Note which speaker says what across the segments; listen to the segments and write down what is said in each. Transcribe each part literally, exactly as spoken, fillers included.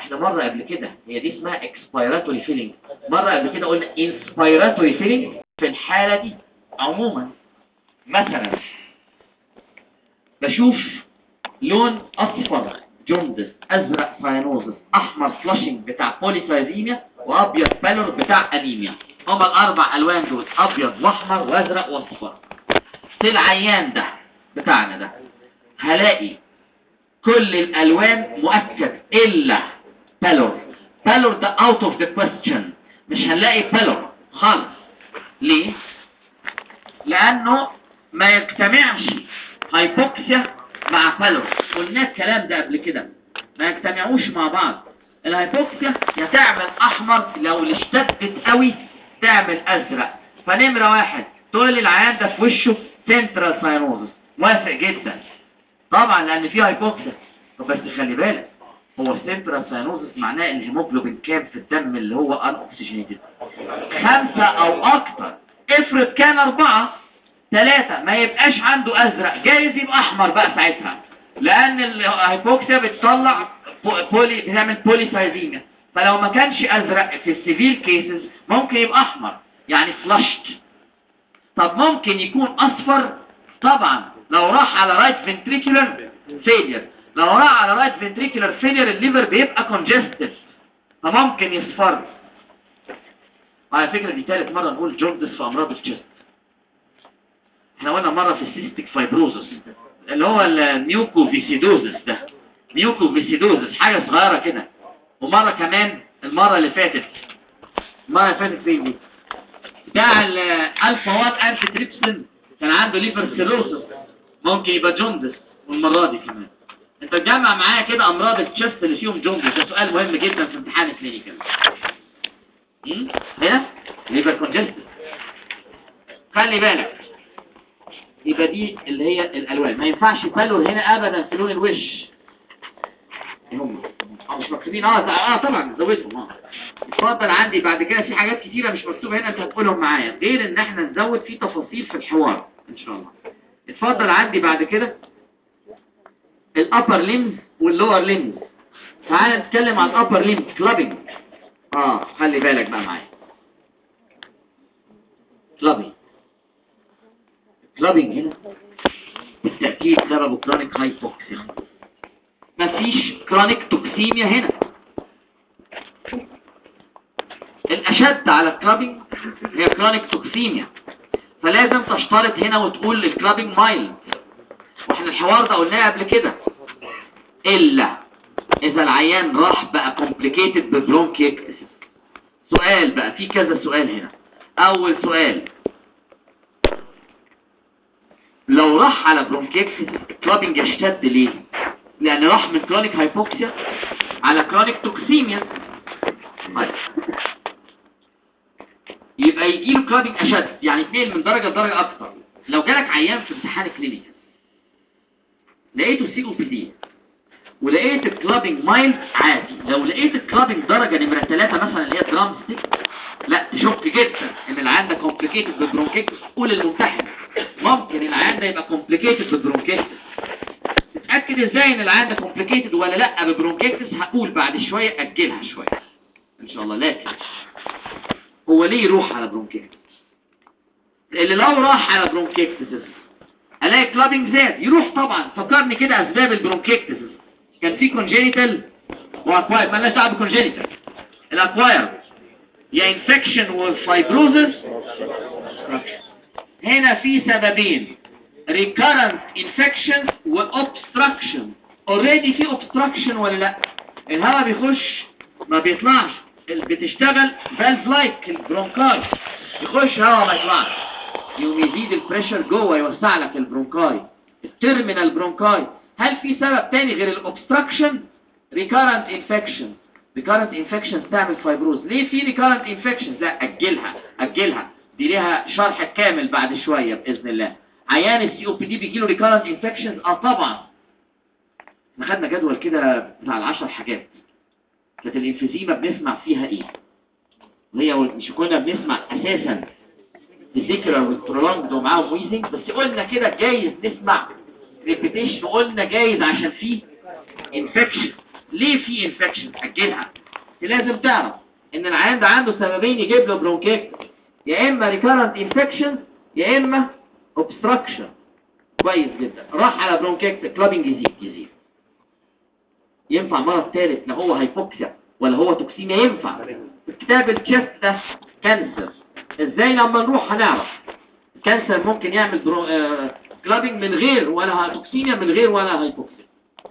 Speaker 1: احنا مره قبل كده هي دي اسمها اكسبيراتوري فيلينج، مره قبل كده قلنا انسبيراتوري فيلينج. في الحاله دي عموما مثلا بشوف لون اصفر جوندس، ازرق ساينوزس، احمر فلاشنج بتاع بوليسايزيميا، وابيض بالور بتاع انيميا. هما الاربع الوان دول، ابيض واحمر وازرق واصفر. في العيان ده بتاعنا ده هلاقي كل الالوان مؤكد الا بالور. بالور ده اوت اوف ذا كويستشن، مش هنلاقي بالور خالص. ليه؟ لانه ما يجتمعش هايبوكسيا مع بالور. قلنا الكلام ده قبل كده، ما يجتمعوش مع بعض. الهايبوكسيا يا تعمل احمر، لو اشتدت قوي تعمل ازرق. فنمره واحد تقول لي العيان ده في وشه سنترال ساينوزس، موافق جدا طبعا لان فيه هايبوكسيا. طب بس خلي بالك، هو السنترال ساينوزس معناه الهيموجلوبين كام في الدم اللي هو ان اوكسجينيتد؟ خمسة او اكتر. افرض كان اربعة ثلاثة، ما يبقاش عنده ازرق، جايز يبقى احمر بقى ساعتها، لان الهايبوكسيا بتطلع بولي، بتعمل بوليسايزيميا. فلو ما كانش ازرق في السيفير كيسز ممكن يبقى احمر، يعني فلاشت. طب ممكن يكون اصفر طبعا لو راح على رايت فنتريكولار فيلير. لو راح على رايت فنتريكولار فيلير الليفر بيبقى كونجستد، فممكن يصفر. على فكرة دي ثالث مرة نقول جوندس في امراض الجسم. احنا قلنا مرة في السيستيك فايبروزس اللي هو الميوكوفيسيدوزس، ده ميوكوفيسيدوزس حاجة صغيرة كده. ومرة كمان المرة اللي فاتت، المرة اللي فاتت فين دي؟ بتاع الالفا وات انتي تريبسين كان عنده ليفر سيروسس، ممكن يبقى جوندس. والمرة دي كمان انت تجمع معايا كده امراض الشست اللي فيهم جوندس. ده سؤال مهم جدا في امتحان الكلينيكال. هنا ليفر كونجستد، خلي بالك. يبقى دي اللي هي الالوان. ما ينفعش بالور هنا ابدا في لون الوش. هم مش مكتوبين. اه اه طبعا نزودهم. اه اتفضل. عندي بعد كده في حاجات كتيره مش مكتوبه هنا، انت هتقولهم معايا، غير ان احنا نزود فيه تفاصيل في الحوار ان شاء الله. اتفضل. عندي بعد كده الابر ليمز واللور ليمز. تعال نتكلم عن الابر ليمز كلابنج. اه خلي بالك بقى معايا. كلابنج كلابنج هنا بالتأكيد سببه كرونيك هايبوكسيا. مفيش كرونيك توكسيميا هنا. الأشد على الكلابنج هي كرونيك توكسيميا، فلازم تشترط هنا وتقول الكلابنج مايلد. واحنا الحوار ده قلناه قبل كده، إلا إذا العيان راح بقى كومبليكيتد ببرونكيكتس. سؤال بقى، في كذا سؤال هنا. أول سؤال، لو راح على برونكيكتس الكلابنج يشتد ليه؟ لأن راح من كرونيك هايبوكسيا على كرونيك توكسيميا. طيب يبقى يجيله كلابنج أشد، يعني اثنين من درجة لدرجة أكثر. لو جالك عيان في امتحان كلينيكال لقيته سي او بي دي ولقيت الكلابنج مايلد عادي، لو لقيت الكلابنج درجة نمرة ثلاثة مثلا اللي هي درام ستيك، لا تشك جدا ان العيان ده كومبليكيتد بالبرونكيكتس. قول للممتحن ممكن العيان ده يبقى كومبليكيتد بالبرونكيكتس. تتأكد ازاي ان العيان ده كومبليكيتد ولا لا ببرونكيكتس؟ هقول بعد شوية، اجلها شوية ان شاء الله. لكن هو ليه يروح على برونكيكتس؟ اللي لو راح على برونكيكتس الاقي كلابنج زاد، يروح طبعا. فكرني كده اسباب البرونكيكتس. كان في كونجينيتال واكواير، ما لناش دعوه بالكونجينيتال. الاكواير يا انفكشن والفايبروزس. هنا في سببين، recurrent infections وobstruction. already في obstruction ولا لا؟ الهواء بيخش ما بيطلعش، بتشتغل فالف لايك البرونكاي، يخش هواء ما يطلعش، يوم يزيد البريشر جوه يوسع لك البرونكاي، التيرمينال برونكاي. هل في سبب تاني غير الاوبستراكشن؟ recurrent infection. recurrent infections تعمل فايبروز. ليه في recurrent infections؟ لا اجلها اجلها، دي ليها شرح كامل بعد شويه باذن الله. عيان السي او بي دي بيجيله recurrent infections؟ اه طبعا. احنا خدنا جدول كده بتاع العشر حاجات. كانت الانفيزيما بنسمع فيها ايه؟ وهي مش كنا بنسمع اساسا الذكرى والبرولونج ومعاهم ويزنج، بس قلنا كده جايز نسمع ريبيتيشن. قلنا جايز عشان فيه انفكشن ليه في انفكشن اجلها؟ لازم تعرف ان العيان ده عنده سببين يجيب له برونكيكتس، يا اما ريكارنت انفكشن يا اما اوبستراكشن. كويس جدا. راح على برونكيكتس كلابنج يزيد يزيد. ينفع مرض ثالث لا هو هايبوكسيا ولا هو توكسيميا؟ ينفع. في كتاب الشيست ده كانسر. ازاي لما نروح هنعرف الكانسر ممكن يعمل برو... آه... كلابنج من غير ولا توكسيميا من غير ولا هايبوكسيا.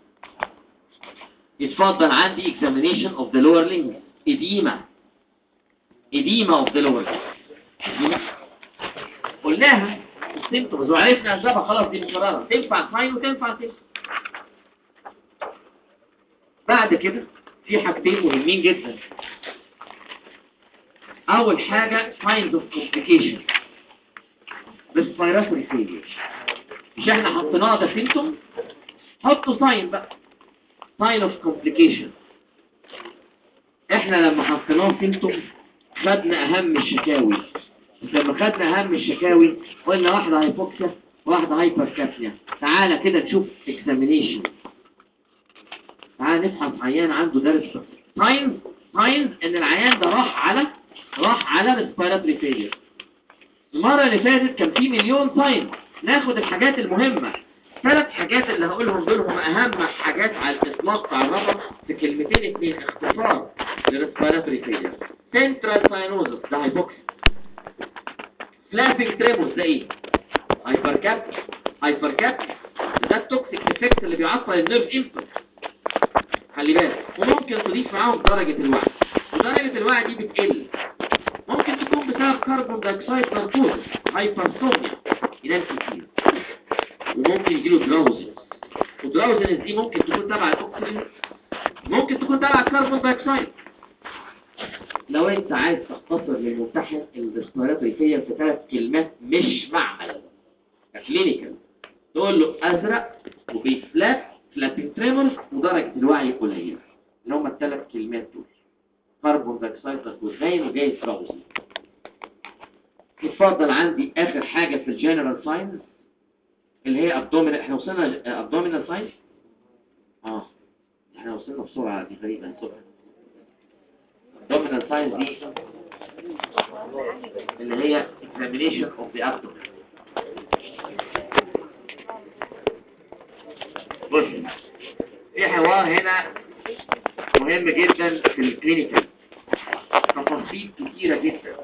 Speaker 1: يتفضل عندي examination of the lower limb. edema edema of the lower limb. قلناها السيمتومز وعرفنا اسبابها خلاص، دي مقرره. تنفع ساين وتنفع تنفع. بعد كده في حاجتين مهمين جدا. اول حاجه signs of complication respiratory failure. مش احنا حطيناها ده سيمتوم، حطوا ساين بقى sign of complication. احنا لما حطيناه سيمتوم خدنا اهم الشكاوي. لما خدنا اهم الشكاوي قلنا واحده هايبوكسيا واحده هايبركابنيا. تعالى كده نشوف examination. تعالى نفحص عيان عنده درس ساينز ساينز ان العيان ده راح على راح على ريسبيراتوري فيلير. المره اللي فاتت كان في مليون ساين. ناخد الحاجات المهمه. ثلاث حاجات اللي هقولهم دول هم اهم حاجات على الاطلاق. تعرفهم في كلمتين اتنين اختصار للريسبيراتوري فيلير. سنترال ساينوزس ده هايبوكسيا. فلابينج تريموس ده ايه؟ هايبركاب هايبركاب ده التوكسيك افكت اللي بيعطل النيرف امبلس. خلي بالك. وممكن تضيف معاهم درجه الوعي، ودرجه الوعي دي بتقل. ممكن تكون بسبب كربون دايوكسيد ناركوز هايبرسوميا ينام كتير، وممكن يجيله دراوزنس. والدراوزنس دي ممكن تكون تبع الاكسجين، ممكن تكون تبع الكربون دايوكسيد. لو انت عايز تختصر للممتحن الريسبيراتوري فيلير في ثلاث كلمات مش معمل كلينيكال، تقول له ازرق وبيفلات فلابينج تريمورز ودرجه الوعي قليله. اللي هم الثلاث كلمات دول كربون دايوكسيد وزين وجاي دراوزنس. اتفضل عندي اخر حاجه في الجنرال ساينز اللي هي ابدومينال. احنا وصلنا ابدومينال ساينز. اه احنا وصلنا بسرعه، دي غريبه الصبح. ابدومينال ساينز دي اللي هي examination of the abdomen. بص في حوار هنا مهم جدا في الكلينيكال، تفاصيل كتيره جدا.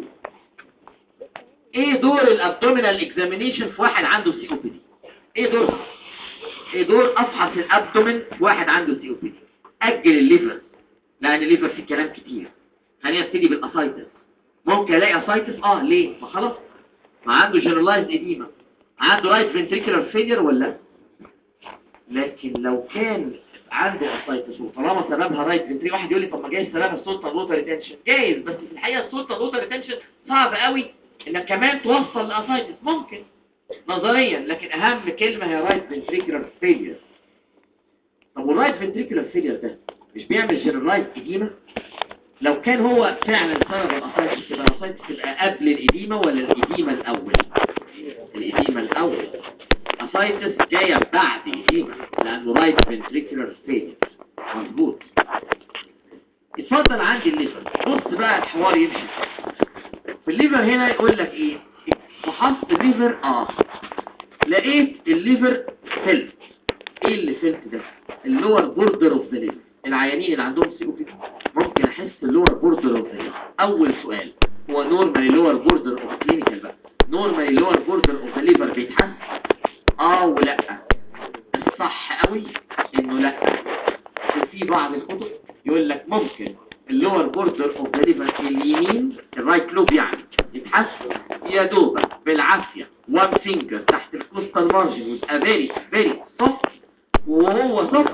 Speaker 1: ايه دور الابدومينال اكزامينيشن في واحد عنده سي او بي دي؟ ايه دور ايه دور افحص الابدومين في واحد عنده سي او بي دي؟ اجل الليفر لان الليفر فيه كلام كتير. خلينا نبتدي بالاسايتس. ممكن الاقي اسايتس اه ليه؟ ما خلاص ما عنده جنرالايز اديما، عنده رايت فنتريكولار فيلير ولا. لكن لو كان عنده اسايتس وطالما سببها رايت فنتري، واحد يقول لي طب ما جايز سببها السلطه لوتر ريتنشن. جايز، بس في الحقيقه السلطه لوتر ريتنشن صعب قوي انك كمان توصل لاسايتس. ممكن نظريا، لكن اهم كلمه هي رايت فنتريكولار فيلير. طب والرايت فنتريكولار فيلير ده مش بيعمل جنرالايز اديما؟ لو كان هو فعلا سبب الاسايتس يبقى الاسايتس تبقى قبل الاديما ولا الاديما الاول؟ الاديما الاول. اسايتس جايه بعد الاديما لانه رايت فنتريكولار فيلير. مظبوط. اتفضل عندي الليفر. بص بقى الحوار يمشي في الليفر. هنا يقول لك ايه؟ فحصت الليفر اه لقيت الليفر فلت. ايه اللي فلت ده؟ اللور بوردر اوف ذا ليفر. العيانين اللي عندهم سي او بي دي ممكن احس اللور بوردر اوف ذا ليفر. اول سؤال هو نورمالي لور بوردر اوف كلينيكال بقى نورمالي لور بوردر اوف ذا ليفر بيتحس اه ولا؟ الصح قوي انه لا. وفي بعض الكتب يقول لك ممكن اللور بوردر اوف ذا ليفر اليمين الرايت لوب يعني يتحس يا دوبك بالعافيه وان فينجر تحت الكوستال مارجن ويبقى فيري فيري سوفت. وهو سوفت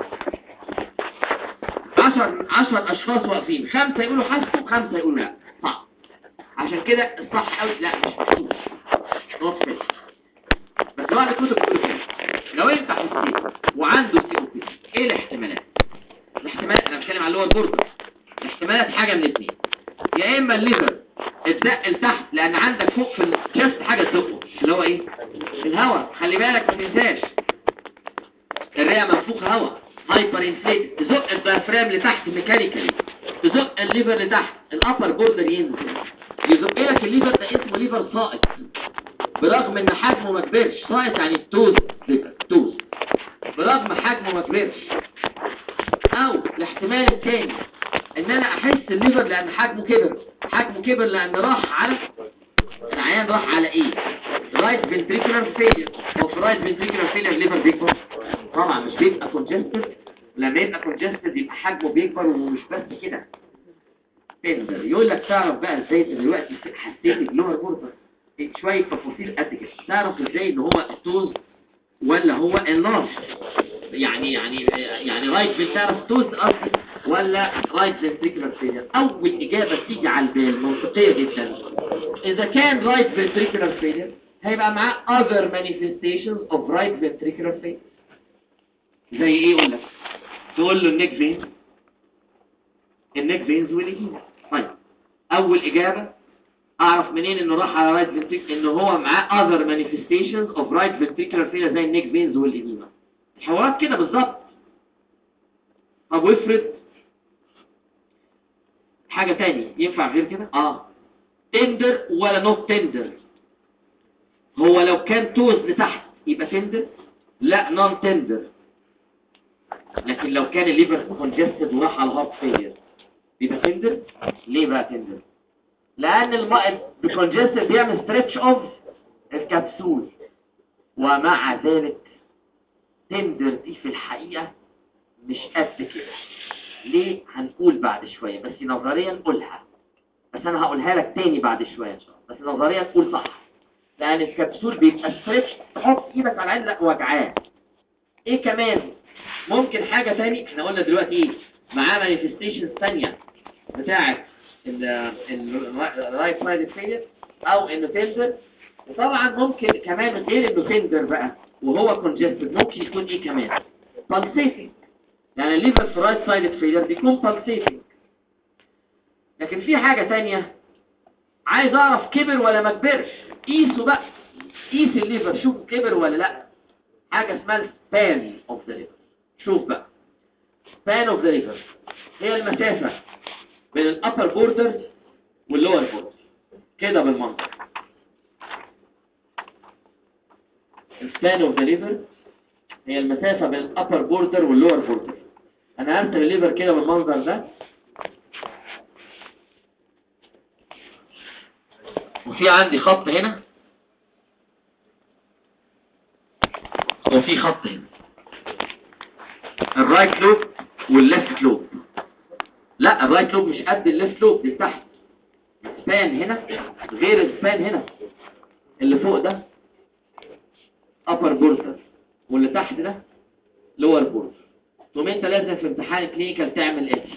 Speaker 1: عشر عشر اشخاص واقفين، خمسه يقولوا حسوا وخمسه يقولوا لا. صح. عشان كده الصح قوي لا مش مكتوب نوت فيل. بس بعض الكتب بتقول كده. لو انت حسيت وعنده سي او بي ايه الاحتمالات؟ الاحتمالات انا بتكلم على اللور بوردر. الاحتمالات حاجه من الاثنين، يا اما الليفر اتزق لتحت لان عندك فوق في الشست حاجه تزقه اللي هو ايه؟ الهواء. خلي بالك ما تنساش الرئه منفوخه هواء، هايبر انفليت، تزق الدايفرام لتحت ميكانيكالي، تزق الليفر لتحت، الابر بوردر ينزل، يزق لك الليفر ده اسمه ليفر سائط، برغم ان حجمه ما كبرش. سائط يعني توز ليفر، توز، برغم حجمه ما كبرش. او الاحتمال الثاني ان انا احس الليفر لان حجمه كبر، حجمه كبر لان راح على العيان، راح على ايه؟ رايت فنتريكولار فيلير. هو في رايت فنتريكولار فيلير الليفر بيكبر؟ طبعا مش بيبقى كونجستد. لما يبقى كونجستد يبقى حجمه بيكبر، ومش بس كده، تندر. يقول لك تعرف بقى ازاي دلوقتي حسيت اللور بوردر؟ شويه تفاصيل قد كده. تعرف ازاي ان هو توز ولا هو انلارج؟ يعني يعني يعني رايت بتعرف توز اصلا ولا رايت فنتريكولار فيلير؟ اول اجابه تيجي على البال منطقيه جدا، اذا كان رايت فنتريكولار فيلير هيبقى معاه other manifestations of right ventricular failure. زي ايه؟ يقول لك تقول له النيك فين، النيك فينز والإديمة. طيب اول اجابه اعرف منين انه راح على رايت فنتريكولار؟ انه هو معاه other manifestations of right ventricular failure زي النيك فينز والإديمة. الحوارات كده بالظبط. طب وافرض حاجه تاني ينفع غير كده؟ اه تندر ولا نوت تندر؟ هو لو كان توز لتحت يبقى تندر؟ لا، نون تندر. لكن لو كان الليفر كونجستد وراح على الهارت فيلير يبقى تندر. ليه بقى تندر؟ لان الماء الكونجستد بيعمل ستريتش اوف الكبسول، ومع ذلك تندر دي في الحقيقه مش قد كده. ليه؟ هنقول بعد شويه، بس نظريا نقولها، بس انا هقولها لك تاني بعد شويه ان شاء الله، بس نظريا تقول صح. لان الكبسول بيبقى ستريتش، تحط ايدك على العين لا وجعاه. ايه كمان ممكن حاجه تاني؟ احنا قلنا دلوقتي ايه معاه مانيفستيشن ثانيه بتاعه الرايت سايد فيلير او انه تندر. وطبعا ممكن كمان غير انه تندر بقى وهو كونجستد، ممكن يكون ايه كمان؟ بالسيتنج. يعني الليفر في رايت سايد فيلير بيكون بالسيتنج. لكن في حاجه تانية عايز اعرف كبر ولا ما كبرش. قيسوا بقى، قيس الليفر شوفوا كبر ولا لا. حاجه اسمها السبان اوف ذا ليفر. شوف بقى، سبان اوف ذا ليفر هي المسافه بين الابر بوردر واللور بوردر كده بالمنظر. السبان اوف ذا ليفر هي المسافه بين الابر بوردر واللور بوردر. انا هرسم الليفر كده بالمنظر ده، وفي عندي خط هنا وفي خط هنا، الرايت لوب والليفت لوب. لا، الرايت لوب مش قد الليفت لوب، دي تحت. السبان هنا غير السبان هنا. اللي فوق ده upper border واللي تحت ده lower border. ثم انت لازم في امتحان كلينيكال تعمل ايه؟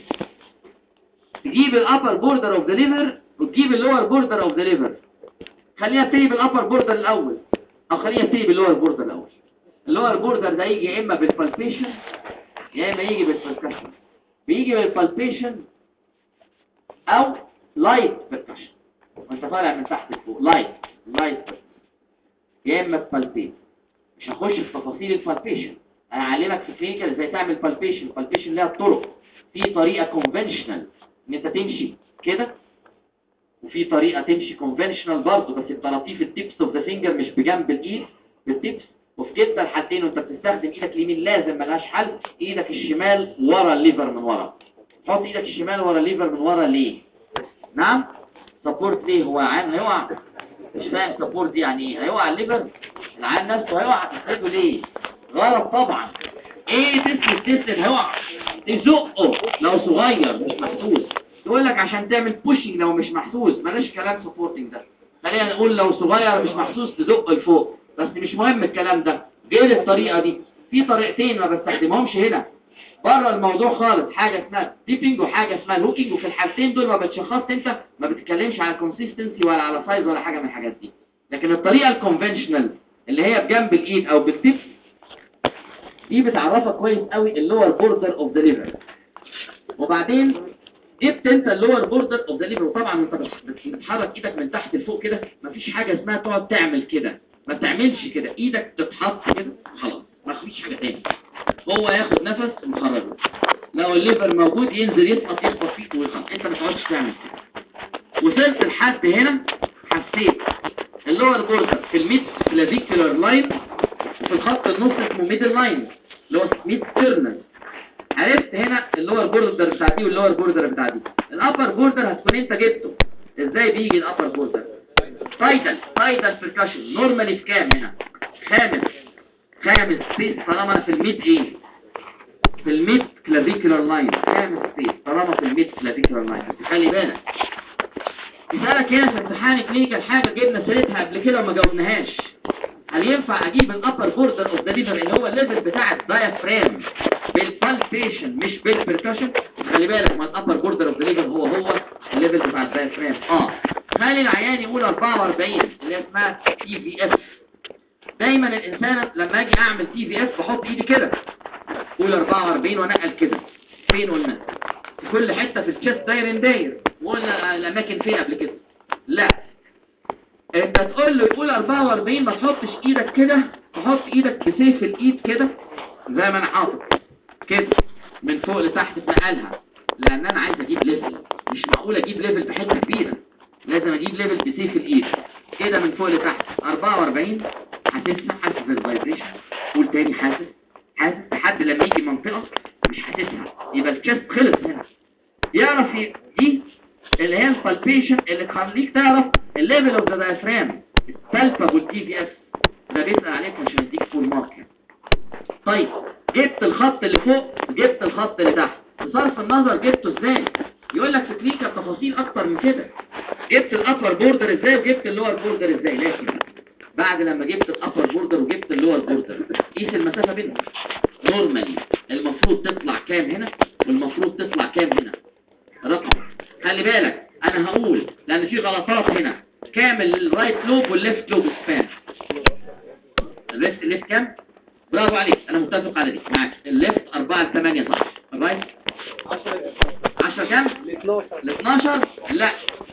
Speaker 1: تجيب الابر بوردر اوف ذا ليفر وتجيب اللور بوردر اوف ذا ليفر. خلينا نبتدي بالابر بوردر الاول، او خلينا نبتدي باللور بوردر الاول. اللور بوردر ده يجي يا اما بالبالبيشن يا اما يجي بالبركشن. بيجي بالبالبيشن او لايت بركشن، وانت طالع من تحت لفوق لايت لايت يا اما بالبيت. مش هخش في تفاصيل البالبيشن، انا اعلمك في كلينيكال ازاي تعمل بالبيشن. البالبيشن ليها طرق، في طريقه كونفنشنال ان انت تمشي كده، وفي طريقه تمشي كونفنشنال برضه بس بطراطيف التيبس اوف ذا فينجر مش بجنب الايد، بالتيبس. وفي كده الحالتين وانت بتستخدم ايدك اليمين لازم ملهاش حل، ايدك الشمال ورا الليفر من ورا. حط ايدك الشمال ورا الليفر من ورا ليه؟ نعم سبورت. ليه؟ هو عام هيقع؟ مش فاهم سبورت دي يعني ايه. هيقع الليفر العام نفسه، هيقع تسنده ليه؟ غلط طبعا. ايه تسند تسند هيقع؟ تزقه لو صغير مش محسوس. يقول لك عشان تعمل بوشنج لو مش محسوس، بلاش كلام سبورتنج ده. خلينا نقول لو صغير مش محسوس تزقه لفوق، بس مش مهم الكلام ده. غير الطريقه دي في طريقتين ما بستخدمهمش هنا بره الموضوع خالص، حاجه اسمها ديبنج وحاجه اسمها هوكينج. وفي الحالتين دول ما بتشخصت، انت ما بتتكلمش على كونسيستنسي ولا على سايز ولا حاجه من الحاجات دي. لكن الطريقه الكونفنشنال اللي هي بجنب الايد او بالتيبس دي بتعرفك كويس قوي اللور بوردر اوف ذا ليفر. وبعدين جبت انت اللور بوردر اوف ذا ليفر، وطبعا انت بتحرك ايدك من تحت لفوق كده، مفيش حاجه اسمها تقعد تعمل كده، ما تعملش كده. ايدك تتحط كده خلاص، ما فيش حاجه تاني. هو ياخد نفس ويخرجه. لو الليفر موجود ينزل يسقط يخبط فيك ويخرج. انت ما تقعدش تعمل كده. وصلت لحد هنا حسيت اللور بوردر في الميد كلافيكولار لاين وفي الخط النص اسمه ميدل لاين اللي هو ميد تيرنال. عرفت هنا اللور بوردر بتاع دي واللور بوردر بتاع دي. الابر بوردر هتكون انت جبته. ازاي بيجي الابر بوردر؟ تايتل تايتل بركاشن نورمالي في كام هنا؟ خامس خامس سبيس طالما في الميد ايه؟ في الميد كلافيكولار لاين. خامس سبيس طالما في الميد كلافيكولار لاين. بس خلي بالك مثالك هنا في امتحان كلينيكال حاجه جبنا سيرتها قبل كده وما جاوبناهاش. هل ينفع اجيب الابر بوردر اوف ذا ليفر اللي هو الليفل بتاع الدايافرام بالبالبيشن مش بالبركشن؟ خلي بالك ما الابر بوردر اوف ذا ليفر هو هو الليفل بتاع الدايافرام. اه خلي العيان يقول أربعة وأربعين اللي اسمها تي في اف. دايما الانسان لما اجي اعمل تي في اف بحط ايدي كده قول أربعة وأربعين وانقل كده. فين قلنا؟ في كل حته في الشيست دايرين داير. وقلنا الاماكن فين قبل كده؟ لا انت تقول له يقول أربعة وأربعين ما تحطش ايدك كده. تحط ايدك بسيف الايد كده زي ما انا حاطط كده من فوق لتحت تنقلها. لان انا عايز اجيب ليفل. مش معقول اجيب ليفل في حته كبيره. لازم اجيب ليفل بسيف الايد كده من فوق لتحت. أربعة وأربعين حاسسها حاسس الفايبريشن. قول تاني حاسس حاسس لحد لما يجي منطقه مش حاسسها يبقى الشيست خلص هنا. يعرف دي اللي هي البالبيشن اللي تخليك تعرف الليفل اوف ذا دايفرام. السالفابل تي في اف ده بيسال عليك عشان يديك فول مارك. طيب جبت الخط اللي فوق جبت الخط اللي تحت. بصرف النظر جبته ازاي؟ يقول لك تكنيكا تفاصيل اكتر من كده. جبت الابر بوردر ازاي وجبت اللور بوردر ازاي. لكن بعد لما جبت الابر بوردر وجبت اللور بوردر قيس المسافه بينهم. نورمالي المفروض تطلع كام هنا والمفروض تطلع كام هنا. رقم خلي بالك انا هقول لان في غلطات هنا. كامل الرايت لوب والليفت لوب سبان. الليفت الليفت كام؟ برافو عليك انا متفق على دي معاك. الليفت أربعة ل ثمانية صح. الرايت عشرة كام؟ ل اتناشر. لا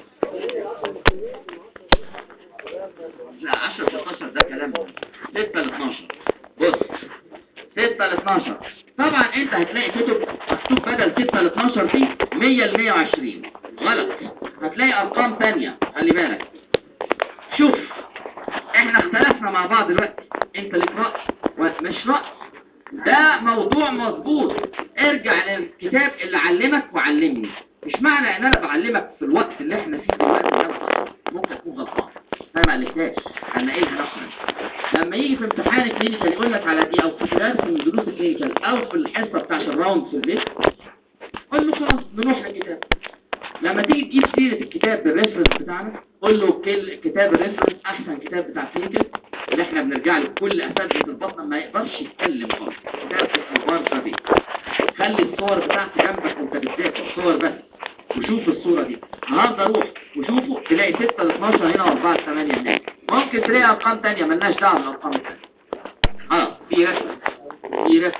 Speaker 1: لا عشرة ل اتناشر ده كلام. ستة ل اتناشر. بص ستة ل اتناشر طبعا انت هتلاقي كتب مكتوب بدل ستة ل اتناشر دي مية ل مية وعشرين. غلط. هتلاقي ارقام تانية. خلي بالك شوف احنا اختلفنا مع بعض دلوقتي. انت ليك رأي مش رأي. ده موضوع مظبوط. ارجع للكتاب اللي علمك وعلمني. مش معنى ان انا بعلمك في الوقت اللي احنا فيه دلوقتي ده ممكن اكون غلطان. انا ما قلتهاش انا ايه هنقرا. لما يجي في امتحان كلينيكال يقول لك على دي او في درس من دروس الكلينيكال او في الحصه بتاعت الراوند في البيت قول له خلاص نروح للكتاب. لما تيجي تجيب سيره الكتاب بالريفرنس بتاعنا قول له كتاب الريفرنس احسن كتاب بتاع الكلينيكال اللي احنا بنرجع له كل اساتذه البطنه ما يقدرش يتكلم خالص. كتاب اسمه بارشا بي. خلي الصور بتاعتي جنبك وانت بتذاكر صور بس وشوف الصوره دي. النهارده روح وشوفه تلاقي ستة ل اتناشر هنا وأربعة ل ثمانية هناك. ممكن تلاقي ارقام تانية ملناش دعوه بالارقام الثانيه. خلاص في ريفرنس في ريفرنس.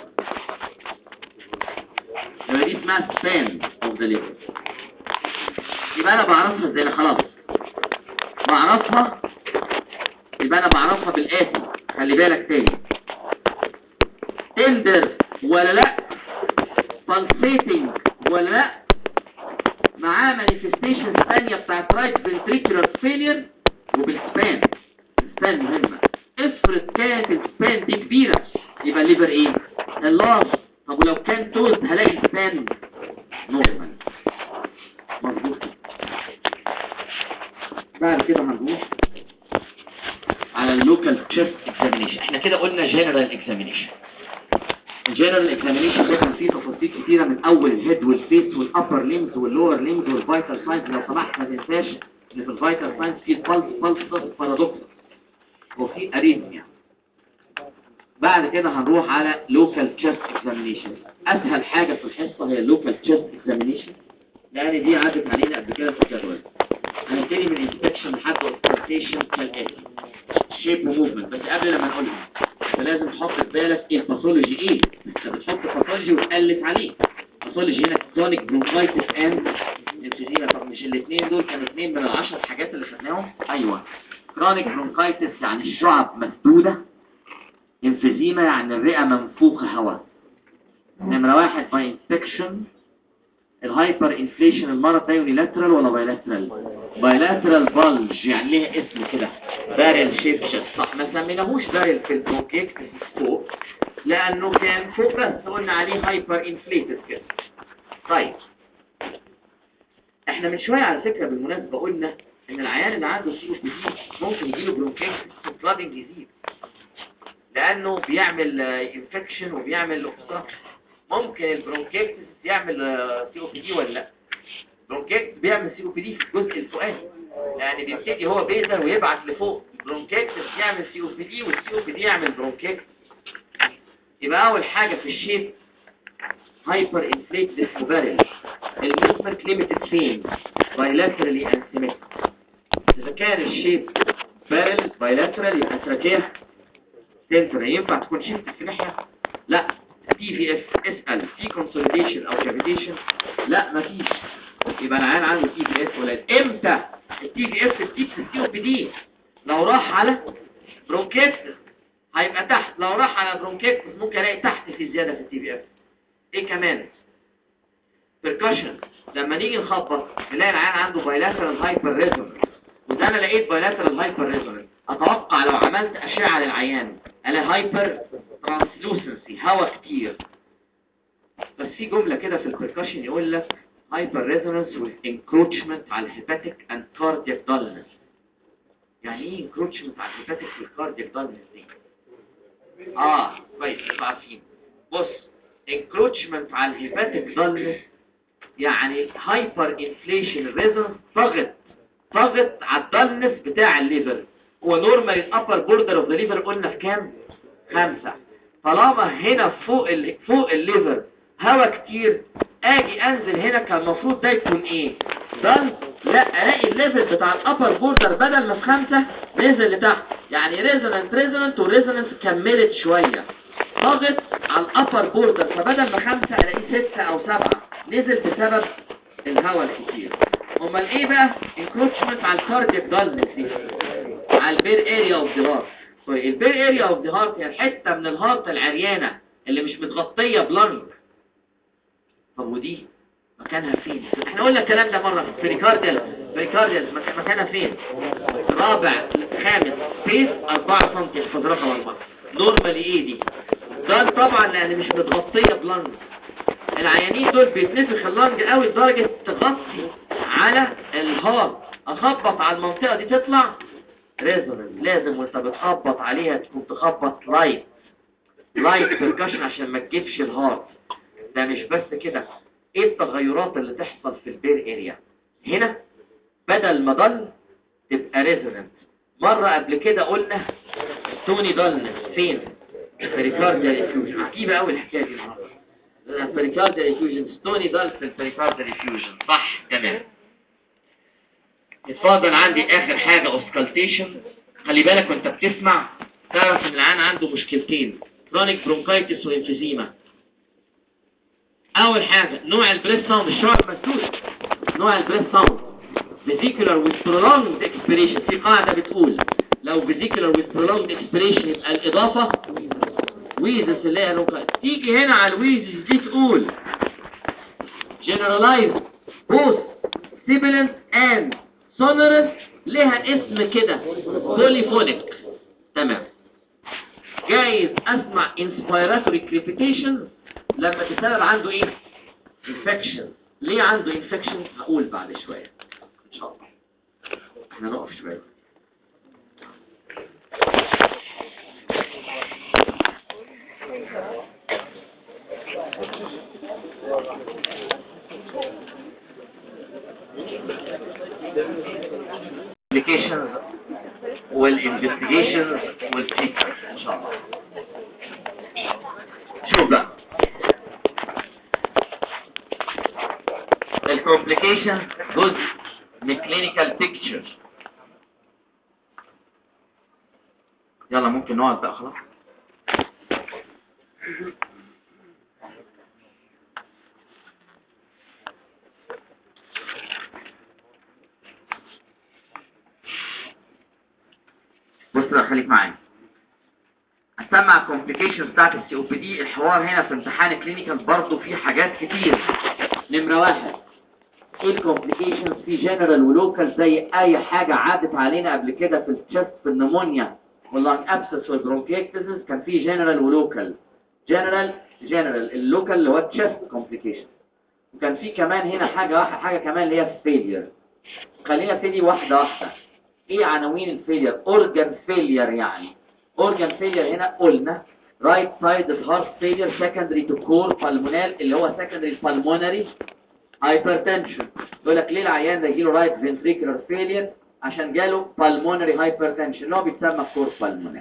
Speaker 1: يبقى دي اسمها سبان اوف ذا ليفر. يبقى انا بعرفها ازاي؟ خلاص بعرفها. يبقى انا بعرفها بالآتي. خلي بالك تاني تندر ولا لا pulsating ولا لا معاه مانيفستيشنز ثانيه بتاعت رايت فنتريكولار فيلير وبالسبان. السبان مهمه. افرض كانت السبان دي كبيره يبقى الليفر ايه؟ اللارج. طب ولو كان توز هلاقي السبان نورمال. مظبوط. بعد كده هنروح على اللوكال تشيست اكزامينيشن. احنا كده قلنا جنرال اكزامينيشن. الجنرال اكزامينيشن ده كان فيه تفاصيل كتيره من اول الهيد والفيس والابر ليمز واللور ليمز والفايتال ساينز. لو سمحت ما تنساش ان في الفايتال ساينز في البلس بلس بارادوكس وفي اريثميا. بعد كده هنروح على لوكال تشيست اكزامينيشن. اسهل حاجه في الحصه هي اللوكال تشيست اكزامينيشن لان دي عدت علينا قبل كده في الجدول. هنبتدي من انسبكشن لحد اوبستيشن كالاتي شيب وموفمنت. بس قبل لما نقولها فلازم تحط في بالك ايه الباثولوجي ايه. انت بتحط باثولوجي وتالف عليه. باثولوجي هنا كرونيك برونكايتس اند انفيزيما. طب مش الاثنين دول كانوا اثنين من العشر حاجات اللي خدناهم؟ ايوه. كرونيك برونكايتس يعني الشعب مسدوده. انفيزيما يعني الرئه منفوخه هواء. نمرة واحد باي انسبكشن. الهايبر انفليشن المرض ده يونيلاترال ولا بايلاترال؟ بايلاترال بالج، يعني ليه اسم كده بارل شيب شيب، صح؟ ما سميناهوش بارل في البروكيكتس فوق لانه كان فوق بس قلنا عليه هايبر انفليتد كده. طيب احنا من شويه على فكره بالمناسبه قلنا ان العيان اللي عنده سي او بي دي ممكن يجيله برونكيتس وفلادنج يزيد لانه بيعمل انفكشن وبيعمل اوبستراكشن. ممكن البرونكيتس يعمل سي او بي دي ولا لا؟ برونكيتس بيعمل سي او بي دي في الجزء الفوقاني، يعني بيبتدي هو بيزل ويبعت لفوق. برونكيتس يعمل سي او بي دي والسي او بي دي يعمل برونكيتس. يبقى اول حاجه في الشيب هايبر انفليتد اسمه بارل. الموفمنت ليميتد فين؟ بايلاترالي اند سيمتريك. اذا كان الشيب بارل بايلاترال يبقى تراكيه سنتر. ينفع تكون شيفت في ناحيه؟ لا. تي في اف اسال في كونسوليديشن او كافيتيشن؟ لا مفيش. يبقى العيان عنده تي في اف ولا امتى؟ التي في اف بتيجي في السي او بي دي لو راح على برونكيتس هيبقى تحت، لو راح على برونكيتس ممكن الاقي تحت في زياده في التي في اف. ايه كمان؟ بيركشن. لما نيجي نخبط نلاقي العيان عنده بايلاترال هايبر ريزونانس، وده انا لقيت بايلاترال هايبر ريزونانس. اتوقع لو عملت اشعه للعيان الاقي هايبر ترانسلوسنسي، هواء كتير. بس في جمله كده في البيركشن يقول لك هايبر ريزونانس with encroachment على الهيباتيك اند كاردياك دالنس. يعني ايه انكروتشمنت على الهيباتيك والكاردياك دالنس دي؟ اه كويس انتوا عارفين. بص، انكروتشمنت على الهيباتيك دالنس يعني هايبر انفليشن ريزونانس ضغط ضغط على الدالنس بتاع الليفر. هو نورمال الابر بوردر اوف ذا ليفر قلنا في كام؟ خمسة. طالما هنا فوق ال... فوق الليفر هواء كتير، اجي انزل هنا كان المفروض ده يكون ايه؟ ضغط. لا، الاقي الليفل بتاع الابر بوردر بدل ما في خمسة نزل لتحت، يعني ريزونانس ريزونانس وريزونانس كملت شوية. ضغط على الابر بوردر فبدل ما خمسة الاقيه ستة او سبعة، نزل بسبب الهواء الكتير. امال ايه بقى؟ انكروتشمنت على الكاردياك دالنس دي، على البير اريا اوف ذا هارت. سوري، البير اريا اوف ذا هارت هي الحته من الهارت العريانه اللي مش متغطيه بلنج. طب ودي مكانها فين؟ احنا قلنا الكلام ده مره في بريكارديال. بريكارديال مكانها فين؟ رابع خامس سبيس أربعة سم، احفظ رقم أربعة. نورمالي ايه دي؟ ده طبعا لان مش متغطيه بلنج. العيانين دول بيتنفخ اللنج قوي لدرجه تغطي على الهارت. اخبط على المنطقه دي تطلع ريزونانس. لازم وانت بتخبط عليها تكون تخبط لايت لايت بيركشن عشان ما تجيبش الهارت. ده مش بس كده، ايه التغيرات اللي تحصل في البير اريا هنا؟ بدل ما ضل تبقى ريزونانس. مره قبل كده قلنا ستوني ضلنس فين؟ بريكارديال افيوجن. عجيبه قوي الحكايه دي النهارده. البريكارديال افيوجن ستوني ضل في البريكارديال افيوجن، صح تمام. اتفضل. عندي اخر حاجه اوسكالتيشن. خلي بالك وانت بتسمع تعرف ان العيان عنده مشكلتين، كرونيك برونكايتس وانفيزيما. اول حاجه نوع البريس ساوند، الشعر مسدود. نوع البريس ساوند فيزيكولار ويز برولونجد اكسبيريشن. في قاعده بتقول لو فيزيكولار ويز برولونجد اكسبيريشن يبقى الاضافه ويزس اللي هي لوكال. تيجي هنا على الويزس دي تقول جنرالايز بوث سيبيلنت اند سونورس، لها اسم كده بوليفونيك. تمام. جايز اسمع انسبيراتوري كريبيتيشن لما تسبب عنده ايه؟ انفكشن. ليه عنده انفكشن؟ هقول بعد شويه ان شاء الله. احنا نقف شويه. applications والinvestigations والتريتمنت ان شاء الله. شوف بقى الكومبليكيشن جزء من clinical picture. يلا ممكن نقعد بقى خلاص. بص بقى خليك معايا سمع كومبليكيشنز بتاعت السي او بي دي. الحوار هنا في امتحان كلينيكال برضه فيه حاجات كتير. نمره واحد، ايه الكومبليكيشنز؟ في جنرال ولوكال زي اي حاجه عدت علينا قبل كده في التشست، في النمونيا واللانج ابسس والبرونكيكتسز كان في جنرال ولوكال. جنرال جنرال اللوكال اللي هو التشست كومبليكيشن. وكان في كمان هنا حاجه واحده حاجه كمان اللي هي الفيلير. خلينا نبتدي واحده واحده. ايه عناوين الفيلير؟ اورجان فيلير. يعني اورجان فيلير هنا قلنا رايت سايد هارت فيلير سكندري تو كور بالمونال اللي هو سكندري بالمونري هايبرتنشن. يقول لك ليه العيان ده يجيله رايت فنتريكولار فيلير؟ عشان جاله بالمونري هايبرتنشن اللي هو بيتسمى كور بالمونال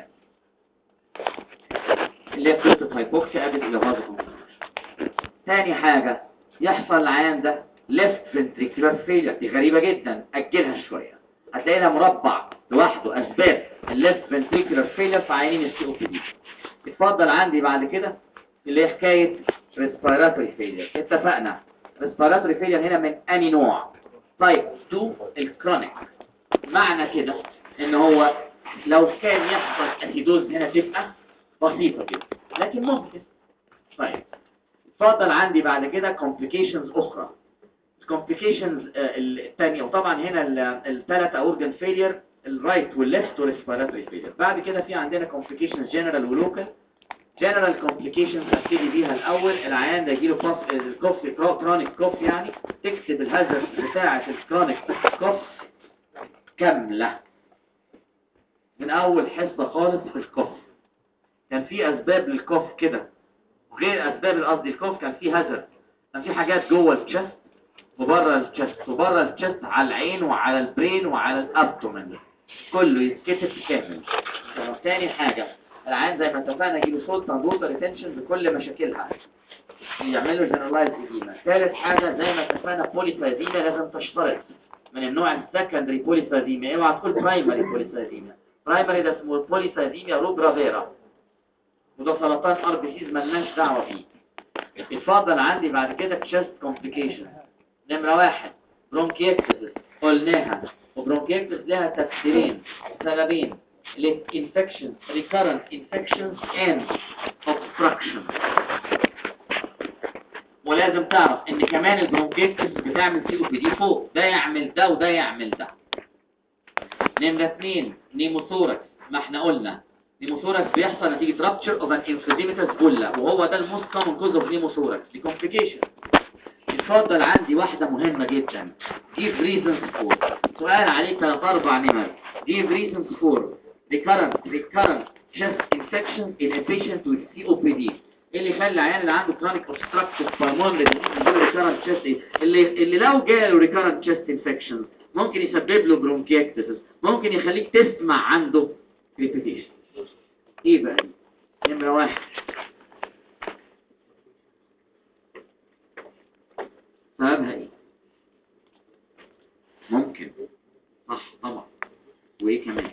Speaker 1: اللي هي قصه هايبوكسيا ادت الى فازو. ثاني حاجه يحصل العيان ده ليفت فنتريكولار فيلير. دي غريبه جدا، اجلها شويه هتلاقي لها مربع لوحده اسباب الليفت فنتريكولار فيلير في عيانين السي او بي دي. اتفضل عندي بعد كده اللي هي حكايه ريسبيراتوري فيلير. اتفقنا ريسبيراتوري فيلير هنا من اني نوع؟ تايب اتنين الكرونيك. معنى كده ان هو لو كان يحصل اسيدوز هنا تبقى بسيطه جدا لكن ممكن. طيب اتفضل عندي بعد كده كومبليكيشنز اخرى. الكومبليكيشنز الثانيه، وطبعا هنا الثلاثه اورجان فيلير الرايت والليفت والريسبيراتوري فيلير. بعد كده في عندنا كومبليكيشنز جنرال ولوكال. جنرال كومبليكيشنز ابتدي بيها الاول. العيان ده يجيله كوف الكوف كرونيك كوف، يعني تكتب الهازارد بتاعه الكرونيك كوف كامله من اول حصه خالص في الكوف. كان في اسباب للكوف كده وغير اسباب قصدي الكوف. كان في هازارد، كان في حاجات جوه الشست وبره الشست وبره الشست على العين وعلى البرين وعلى الابدومن كله يتكتب كامل. ثاني حاجه العين زي ما اتفقنا يجيله سولت اند ووتر ريتنشن بكل مشاكلها، يعملوا جنرالايز ايديما. ثالث حاجه زي ما اتفقنا بوليسايديميا لازم تشترط من النوع السكندري بوليسايديميا. اوعى تقول برايمري بوليسايديميا. برايمري ده اسمه بوليسايديميا روبرا فيرا وده سرطان ار بي سيز مالناش دعوه فيه. اتفضل عندي بعد كده تشست كومبليكيشن. نمره واحد برونكيكتس قلناها، وبرونكيكتس لها تفسيرين سببين infections recurrent infections and obstruction. ولازم تعرف ان كمان البرونكيكتس بتعمل سي او بي دي فوق، ده يعمل ده وده يعمل ده. نمرة اثنين نيموثوركس. ما احنا قلنا نيموثوركس بيحصل نتيجة rupture of an erythematous bulla وهو ده الموست common cause of pneumothorax. دي complication. اتفضل عندي واحدة مهمة جدا give reasons for. سؤال عليه ثلاث اربع نمر. give reasons for recurrent recurrent chest infections in a patient with سي او بي دي. ايه اللي يخلي العيان اللي عنده chronic obstructive pulmonary disease يجيله recurrent chest اللي اللي لو جاله recurrent chest infections ممكن يسبب له bronchiectasis، ممكن يخليك تسمع عنده repetition. ايه بقى دي؟ نمرة واحد سببها ايه؟ ممكن صح طبعا. وايه كمان؟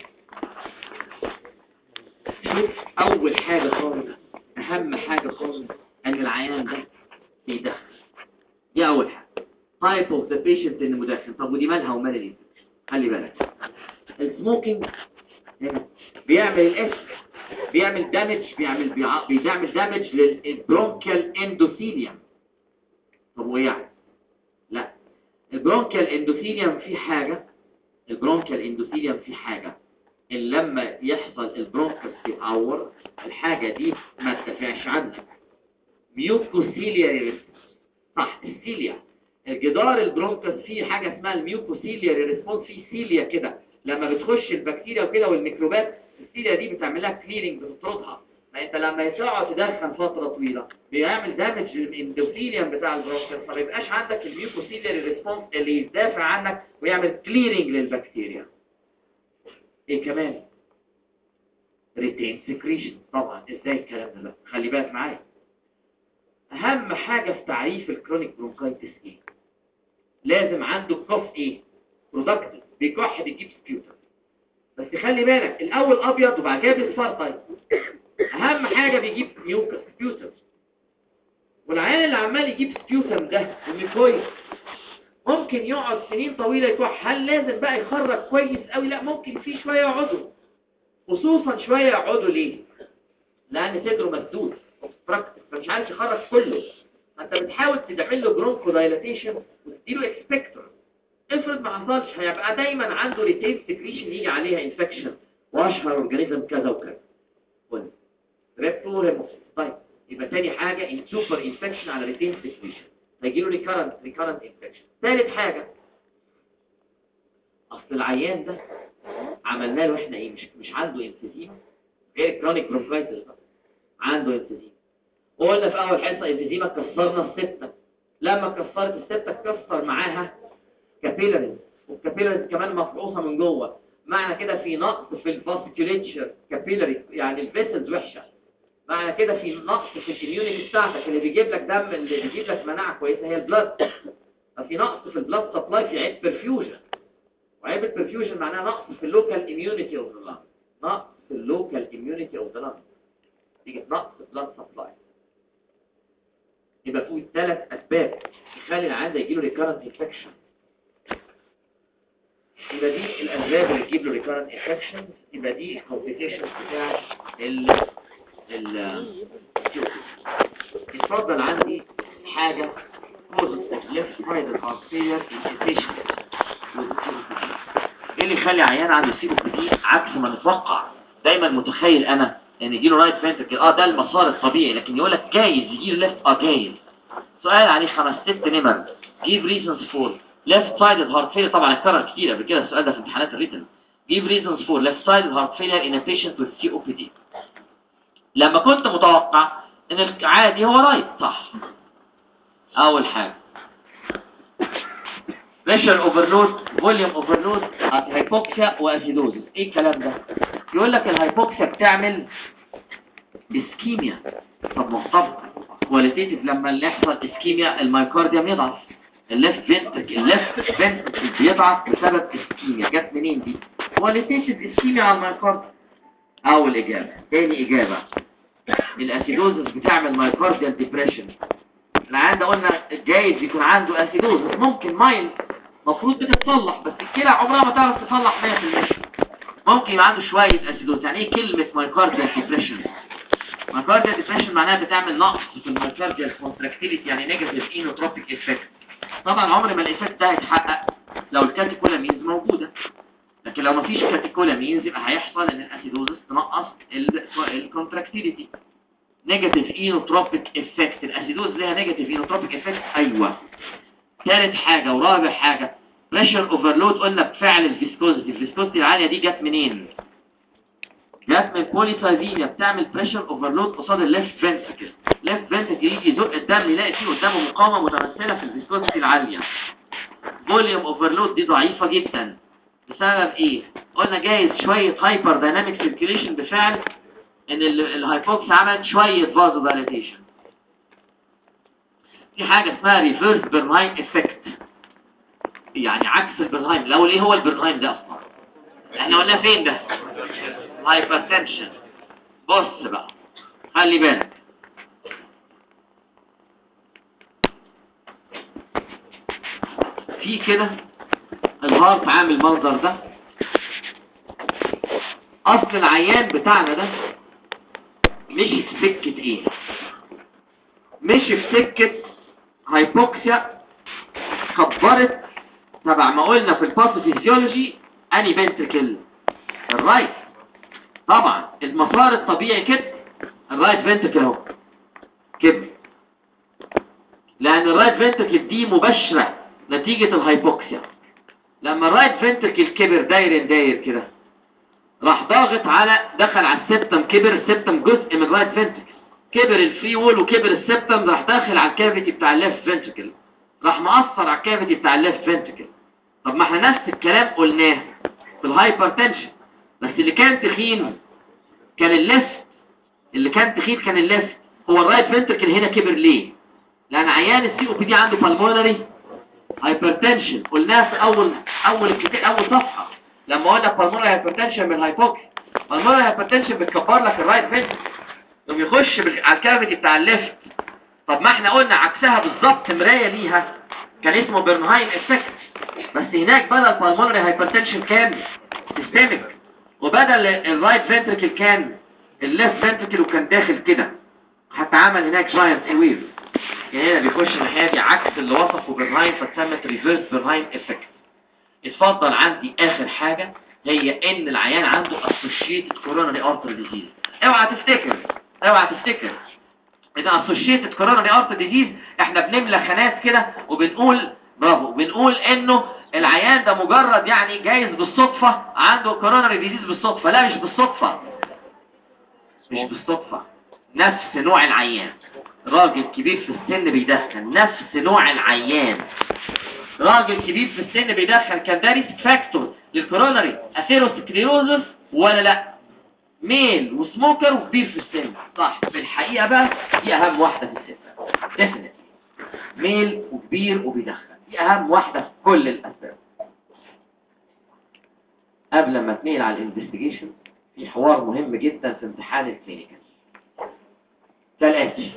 Speaker 1: شوف اول حاجة خالص اهم حاجة خالص ان العيان ده بيدخن. دي اول حاجة type of the patient اللي مدخن. طب ودي مالها ومال الانفكشن؟ خلي بالك السموكينج هنا بيعمل الاس بيعمل دامج بيعمل بيع... بيعمل دامج للبرونكيال اندوثيليوم. طب وايه يعني؟ لا البرونكيال اندوثيليوم في حاجة البرونكيال اندوثيليوم في حاجة اللي لما يحصل البرونكس يتعور الحاجة دي ما تدافعش عنها. ميوكوسيلياري صح السيليا الجدار البرونكس فيه حاجة اسمها الميوكوسيلياري ريسبونس. فيه سيليا كده لما بتخش البكتيريا وكده والميكروبات السيليا دي بتعمل لها كليرنج بتطردها. فانت لما تقعد تدخن فترة طويلة بيعمل دامج للاندوثيليوم بتاع البرونكس فما يبقاش عندك الميوكوسيلياري ريسبونس اللي يدافع عنك ويعمل كليرنج للبكتيريا. ايه كمان؟ ريتين سكريشن. طبعا ازاي الكلام ده بقى؟ خلي بالك معايا اهم حاجة في تعريف الكرونيك برونكايتس ايه؟ لازم عنده كوف ايه؟ برودكتيف بيكح بيجيب سبيوتر. بس خلي بالك الاول ابيض وبعد كده بيصفر. طيب اهم حاجة بيجيب ميوكس سبيوتر. والعيان اللي عمال يجيب سبيوتم ده الميكويد ممكن يقعد سنين طويلة يكح. هل لازم بقى يخرج كويس قوي؟ لا ممكن فيه شوية يقعدوا، خصوصا شوية يقعدوا. ليه؟ لان صدره مسدود فمش عارف يخرج كله. انت بتحاول تعمل له برونكو دايلاتيشن وتديله اكسبكتور. افرض ما حصلش هيبقى دايما عنده ريتين سكريشن يجي عليها انفكشن واشهر اورجانيزم كذا وكذا. قلنا ريبتو هيموسيس. طيب يبقى تاني حاجه ان سوبر انفكشن على ريتين سكريشن هيجي له ريكارنت ريكارنت انفكشن. ثالث حاجه اصل العيان ده عملنا له احنا ايه مش مش عنده انفيزيما غير كرونيك برونكايتس عنده انفيزيما. قلنا في اول حصه انفيزيما كسرنا السته. لما كسرت السته اتكسر معاها كابيلاريز والكابيلاريز كمان مفعوصه من جوه. معنى كده في نقص في الفاسكوليتشر كابيلاري يعني الفيسلز وحشه. معنى كده في نقص في الاميونيتي بتاعتك اللي بيجيب لك دم اللي بيجيب لك مناعه كويسه هي البلاد. ففي نقص في البلاد سبلاي في عيب برفيوجن. وعيب البرفيوجن معناها نقص في اللوكال اميونيتي اوف ذا لانج. نقص في اللوكال اميونيتي اوف ذا لانج تيجي نقص بلاد سبلاي. يبقى في ثلاث اسباب تخلي العيان ده يجي له ريكارنت انفكشن. يبقى دي الاسباب اللي تجيب له ريكارنت انفكشن. يبقى دي الكومبليكيشنز بتاع ال ال اتفضل عندي حاجه كوزز ليفت سايد الارتيريال انفكشن. ايه اللي يخلي عيان عنده سي او بي دي عكس ما نتوقع؟ دايما متخيل انا ان يجي له رايت فنتركل اه ده المسار الطبيعي، لكن يقول لك جايز يجي له ليفت اه جايز. سؤال عليه خمس ست نمر give reasons for left sided heart failure. طبعا اتكرر كتير قبل كده السؤال ده في امتحانات الريتن. give reasons for left sided heart failure in a patient with سي او بي دي. لما كنت متوقع ان العادي هو رايت صح. اول حاجه pressure overload volume overload هايبوكسيا واسيدوزس. ايه الكلام ده؟ يقول لك الهايبوكسيا بتعمل اسكيميا. طب مختبط كواليتيتيف لما اللي يحصل اسكيميا المايكارديوم يضعف. الليفت فنتركل الليفت فنتركل بيضعف بسبب اسكيميا. جت منين دي؟ كواليتيتيف اسكيميا على المايكارديوم. اول اجابه. تاني اجابه الاسيدوزس بتعمل مايكارديال ديبريشن. العيان ده قلنا جايز يكون عنده اسيدوزس ممكن مايل المفروض بتتصلح بس الكلى عمرها ما تعرف تصلح مية في المية. ممكن يبقى عنده شويه اسيدوز. يعني ايه كلمه مايكارديال ديبريشن؟ مايكارديال ديبريشن معناها بتعمل نقص في المايكارديال كونتراكتيليتي يعني نيجاتيف اينوتروبيك افكت. طبعا عمر ما الايفكت ده هيتحقق لو الكاتيكولامينز موجوده، لكن لو مفيش كاتيكولامينز يبقى هيحصل ان الاسيدوزس تنقص الكونتراكتيليتي نيجاتيف اينوتروبيك افكت. الاسيدوز ليها نيجاتيف اينوتروبيك افكت. ايوه. ثالث حاجه ورابع حاجه بريشر اوفرلود. قلنا بفعل الفيسكوزيتي. الفيسكوزيتي العاليه دي جت منين؟ جت من بوليسايزيميا بتعمل بريشر اوفرلود قصاد الليفت فنتركل. الليفت فنتركل يجي يزق الدم يلاقي فيه قدامه مقاومه متمثله في الفيسكوزيتي العاليه. فوليوم اوفرلود دي ضعيفه جدا بسبب ايه؟ قلنا جايز شويه هايبر دايناميك سيركيليشن بفعل ان الهايبوكس عمل شويه فازو دايليتيشن. في حاجه اسمها ريفيرس برنهايم افكت يعني عكس البرنهايم. لو ايه هو البرنهايم ده اصلا؟ احنا قلنا فين ده؟ هايبرتنشن. بص بقى خلي بالك في كده الهارت عامل المنظر ده. اصل العيان بتاعنا ده مشي في سكه ايه؟ مشي في سكه هايبوكسيا كبرت تبع ما قلنا في الباثوفيزيولوجي اني فنتركل الرايت. طبعا المسار الطبيعي كده الرايت فنتركل اهو كده، لان الرايت فنتركل دي مباشره نتيجه الهايبوكسيا. لما الرايت فنتركل كبر داير داير كده راح ضاغط على دخل على السبتم. كبر السبتم جزء من الرايت فنتركل كبر الفري وول وكبر السبتم راح داخل على الكافيتي بتاع الليفت فنتركل راح مأثر على الكافيتي بتاع الليفت فنتركل. طب ما احنا نفس الكلام قلناه في الهايبرتنشن بس اللي كان تخين كان الليفت. اللي كان تخين كان الليفت. هو الرايت فنتركل هنا كبر ليه؟ لان عيان السي او بي دي عنده بالمونري هايبرتنشن. قلناها في اول اول الكتاب اول صفحه لما قلنا بالمونري هايبرتنشن من هايبوكسيا. بالمونري هايبرتنشن بتكبر لك الرايت فنتركل لما يخش على الكافيتي بتاع الليفت. طب ما احنا قلنا عكسها بالظبط مرايه ليها كان اسمه برنهايم افكت. بس هناك بدل بالمونري هايبرتنشن كان سيستميك وبدل الرايت فنتركل كان الليفت فنتركل وكان داخل كده، حتى عمل هناك جاينت ويف. يعني هنا بيخش الناحيه دي عكس اللي وصفه برهايم، فتسمت ريفيرس برهايم افكت. اتفضل عندي اخر حاجه هي ان العيان عنده اسوشيتد كوروناري ارتري ديزيز. اوعى تفتكر اوعى تفتكر ان اسوشيتد كوروناري ارتري ديزيز احنا بنملى خانات كده وبنقول برافو، بنقول انه العيان ده مجرد يعني جايز بالصدفه عنده كوروناري ديزيز بالصدفه. لا، مش بالصدفه، مش بالصدفه. نفس نوع العيان، راجل كبير في السن بيدخن، نفس نوع العيان راجل كبير في السن بيدخن، كان ده ريسك فاكتور للكوروناري اثيروسكليروزس ولا لا؟ ميل وسموكر وكبير في السن، صح. في الحقيقه بقى دي اهم واحده في السن، ديفينيتلي ميل وكبير وبيدخن، دي اهم واحده في كل الاسباب. قبل ما تنقل على الانفستيجيشن في حوار مهم جدا في امتحان الكلينيكال كالاتي.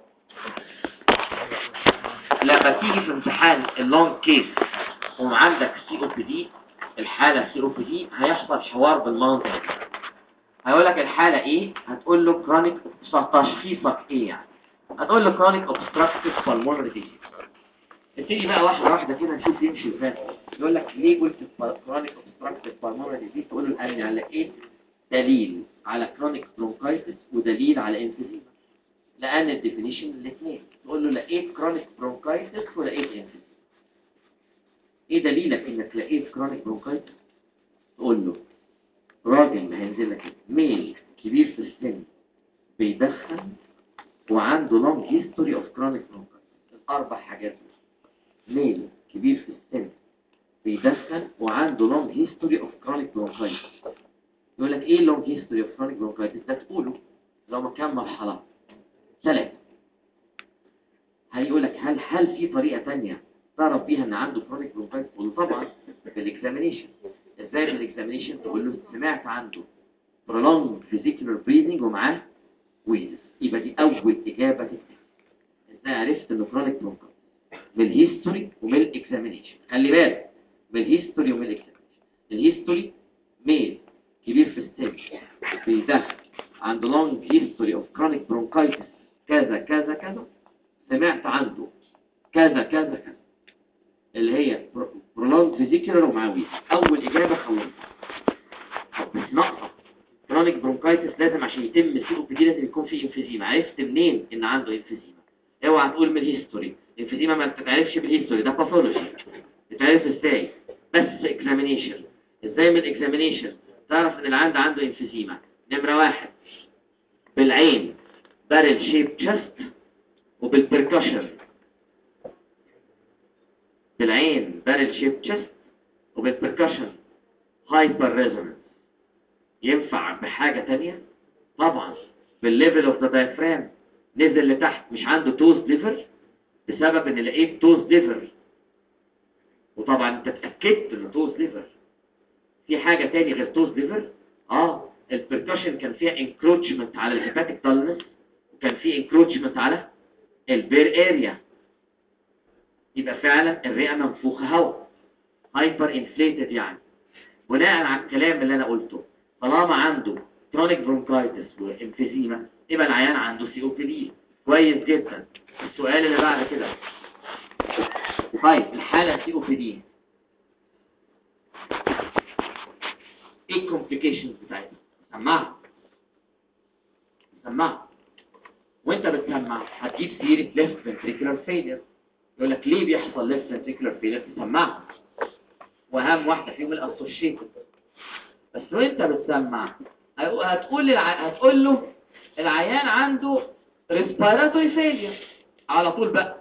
Speaker 1: لما تيجي في امتحان اللونج كيس وعندك سي او بي دي، الحاله سي او بي دي، هيحصل حوار بالمنظر. هيقول لك الحاله ايه، هتقول له كرونيك، تشخيصك ايه يعني، هتقول له كرونيك اوبستراكتيف بالمونري ديزيز. نبتدي بقى واحده واحده كده نشوف يمشي ازاي. يقول لك ليه قلت كرونيك اوبستراكتيف بالمونري ديزيز، تقول له الان على ايه؟ دليل على كرونيك برونكايتس ودليل على انفيزيما، لان الديفينيشن الاثنين. تقول له لقيت كرونيك برونكايتس ولقيت انفيزيما. ايه دليلك انك لقيت كرونيك برونكايتس؟ تقول له راجل ما هينزل لك ميل كبير في السن بيدخن وعنده لونج هيستوري اوف كرونيك برونكايتس. الاربع حاجات دول، ميل كبير في السن بيدخن وعنده لونج هيستوري اوف كرونيك برونكايتس. يقول لك ايه لونج هيستوري اوف كرونيك برونكايتس ده؟ تقوله لو ما كان مرحله ثلاثه. هيقول لك هل هل في طريقه ثانيه تعرف بيها ان عنده كرونيك برونكايتس؟ طبعا بالاكزامينيشن. ازاي بالاكزامينيشن؟ تقول له سمعت عنده prolonged physical breathing ومعاه ويزس. يبقى دي اول اجابه تكتب. ازاي عرفت انه كرونيك برونكايتس؟ من الهيستوري ومن الاكزامينيشن. خلي بالك من الهيستوري ومن الاكزامينيشن. الهيستوري ميل كبير في السن بيدخن عنده لونج هيستوري اوف كرونيك برونكايتس كذا كذا كذا، سمعت عنده كذا كذا كذا، اللي هي prolonged physical ومعاه ويزس. اول اجابه خلصت. بس ناقصه كرونيك برونكايتس، لازم عشان يتم السي او بي دي لازم يكون في انفيزيما. عرفت منين ان عنده انفيزيما؟ اوعى تقول من الهيستوري. الانفيزيما ما بتتعرفش بالهيستوري، ده باثولوجي. بتتعرف ازاي؟ بس اكزامينيشن. ازاي من الاكزامينيشن تعرف ان العيان ده عنده انفيزيما؟ نمره واحد بالعين بارل شيب تشست، وبالبركشن. بالعين بارل شيب تشست وبالبركشن هايبر ريزونانس. ينفع بحاجة تانية؟ طبعا بالليفل اوف ذا دايفرام، نزل لتحت. مش عنده توز ليفر بسبب ان لقيت توز ليفر، وطبعا انت اتاكدت انه توز ليفر. في حاجة تاني غير توز ليفر؟ اه البركشن كان فيها انكروتشمنت على الهيباتيك دالنس، وكان فيه انكروتشمنت على البير اريا. يبقى فعلا الرئة منفوخة هواء، هايبر انفليتد. يعني بناء على الكلام اللي انا قلته، طالما عنده كرونيك برونكايتس وانفيزيما يبقى العيان عنده سي او بي دي. كويس جدا. السؤال اللي بعد كده، طيب الحاله سي او بي دي ايه الكومبليكيشنز بتاعتها؟ سمعها سمعها وانت بتسمع هتجيب سيره ليفت فنتريكولار فيلير. يقول لك ليه بيحصل ليفت فنتريكولار فيلير؟ تسمعها، واهم واحده فيهم الاسوشيتد. بس وانت بتسمع هتقول للع... هتقول له العيان عنده ريسبيراتوري فيلير على طول بقى.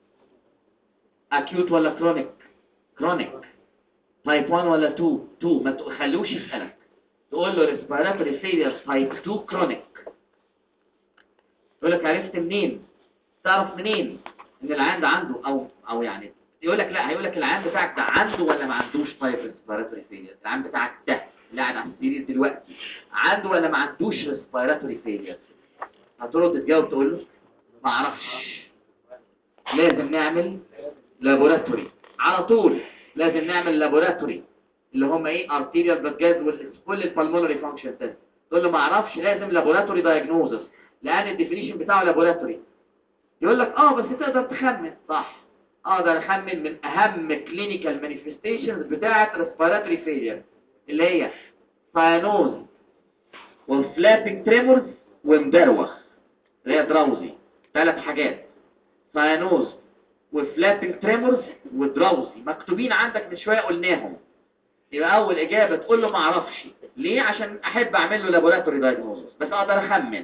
Speaker 1: اكيوت ولا كرونيك؟ كرونيك. تايب واحد ولا اتنين؟ اتنين. ما تخلوش يسالك، تقول له ريسبيراتوري فيلير تايب اتنين كرونيك. يقول لك عرفت منين؟ تعرف منين ان العيان ده عنده او او يعني يقول لك لا، هيقول لك العيان بتاعك ده عنده ولا ما عندوش تايب ريسبيراتوري فيلير؟ العيان بتاعك ده اللي قاعد على السرير دلوقتي عنده ولا ما عندوش ريسبيراتوري فيلير؟ هترد تجاوب تقول له ما اعرفش. لازم نعمل لابوراتوري على طول. لازم نعمل لابوراتوري اللي هم ايه؟ ارتيريال بلاد جاز وكل البلمونري فانكشن تيست. تقول له ما اعرفش، لازم لابوراتوري دايجنوزس لان الديفينيشن بتاعه لابوراتوري. يقول لك اه بس تقدر تخمن. صح، اقدر اخمن من اهم كلينيكال مانيفستيشنز بتاعه ريسبيراتوري فيلير اللي هي ساينوز وفلابنج تريمورز ومبروخ اللي هي دراوزي. ثلاث حاجات: ساينوز وفلابنج تريمورز ودراوزي، مكتوبين عندك من شويه قلناهم. يبقى اول اجابه تقول له ما اعرفش. ليه؟ عشان احب اعمل له لابوراتوري دايجنوستس بس اقدر اخمن.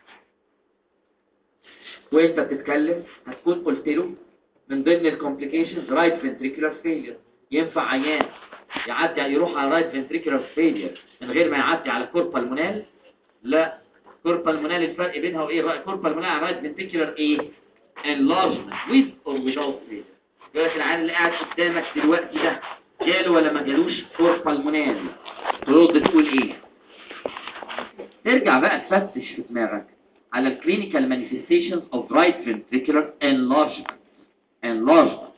Speaker 1: وانت بتتكلم هتكون قلت له من ضمن الكومبليكيشنز رايت فنتريكولار فيلير. ينفع عيان يعدي يروح على رايت فنتريكولار فيلير من غير ما يعدي على كوربال مونال؟ لا. كوربال مونال الفرق بينها وايه؟ كوربال مونال على رايت فنتريكولار ايه؟ enlargement with or without failure. يقول لك العيان اللي قاعد قدامك دلوقتي ده جاله ولا ما جالوش كوربال مونال؟ ترد تقول ايه؟ ترجع بقى تفتش في دماغك على الكلينيكال مانيفستيشنز اوف رايت فنتريكولار enlargement. enlargement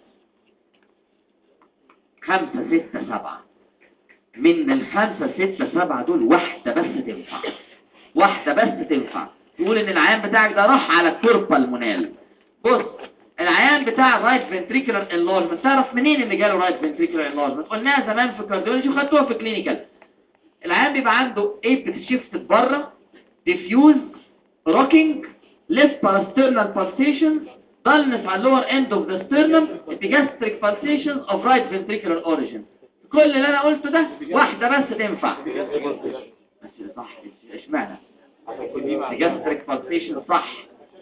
Speaker 1: خمسة ستة سبعة. من الخمسة ستة سبعة دول واحدة بس تنفع. واحدة بس تنفع تقول ان العيان بتاعك ده راح على كوربال مونال. بص، العيان بتاع الرايت فنتريكولار enlargement تعرف منين ان جاله رايت فنتريكولار enlargement؟ قلناها زمان في كارديولوجي وخدتوها في كلينيكال. العيان بيبقى عنده ايبكس شيفت بره، ديفيوز، روكينج، ليفت باراسترنال بالسيشنز، dullness على اللور اند اوف ذا sternum, epigastric pulsations of right ventricular origin. كل اللي انا قلته ده واحده بس تنفع. بس صح، اشمعنى epigastric pulsation؟ صح،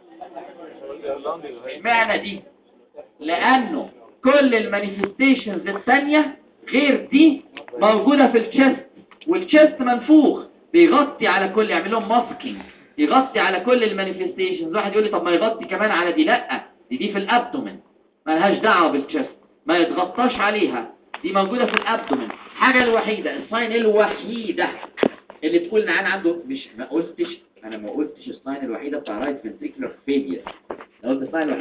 Speaker 1: اشمعنى دي؟ لانه كل المانيفستيشنز الثانيه غير دي موجوده في الشيست، والشيست منفوخ بيغطي على كل، يعمل لهم ماسكينج، يغطي على كل المانيفستيشنز. واحد يقول لي طب ما يغطي كمان على دي. لا، دي دي في الابدومن، مالهاش دعوه بالشيست، ما يتغطاش عليها، دي موجوده في الابدومن. الحاجه الوحيده، الساين الوحيده اللي تقول انا عنده، مش ما قلتش انا ما قلتش الساين الوحيده بتاع رايت فنتريكولار فيلير، انا قلت الساين